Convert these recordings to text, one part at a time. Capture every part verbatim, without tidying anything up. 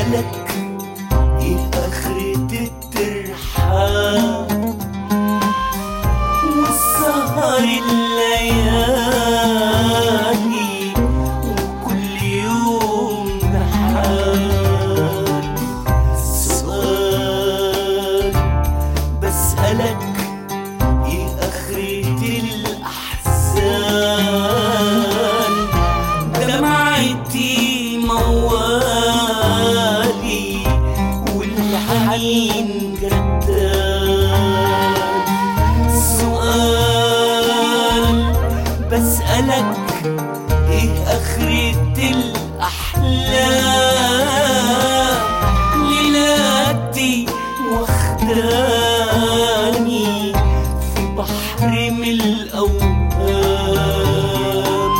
بسألك ايه اخرة الترحال والسهر الليالي وكل يوم بحال. سؤال بسألك ايه اخرة الاحزان دمعتي موالي والحنين جدال. سؤال بسألك ايه اخرة الاحلام ليلاتي واخداني في بحر من الاوهام.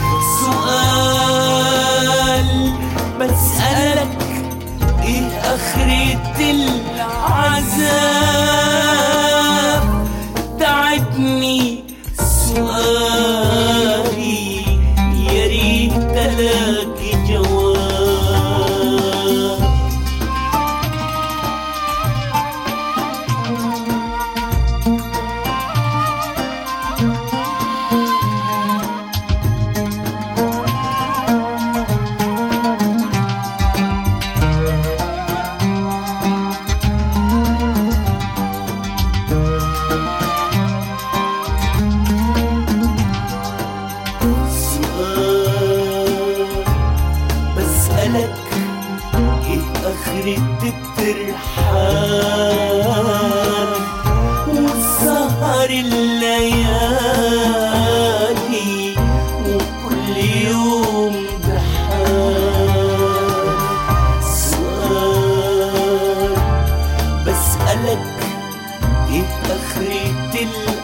سؤال بسألك ايه اخرة العذاب تعبني سؤالي يا ريت الاقي جواب. بسألك ايه اخرة الترحال والسهر الليالي وكل يوم بحال. سؤال بسألك ايه اخرة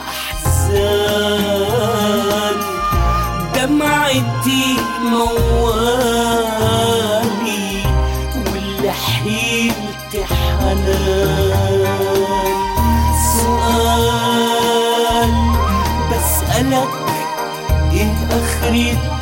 الاحزان دمعتي موالي واللي حيلت حنان. سؤال بسألك ايه اخرة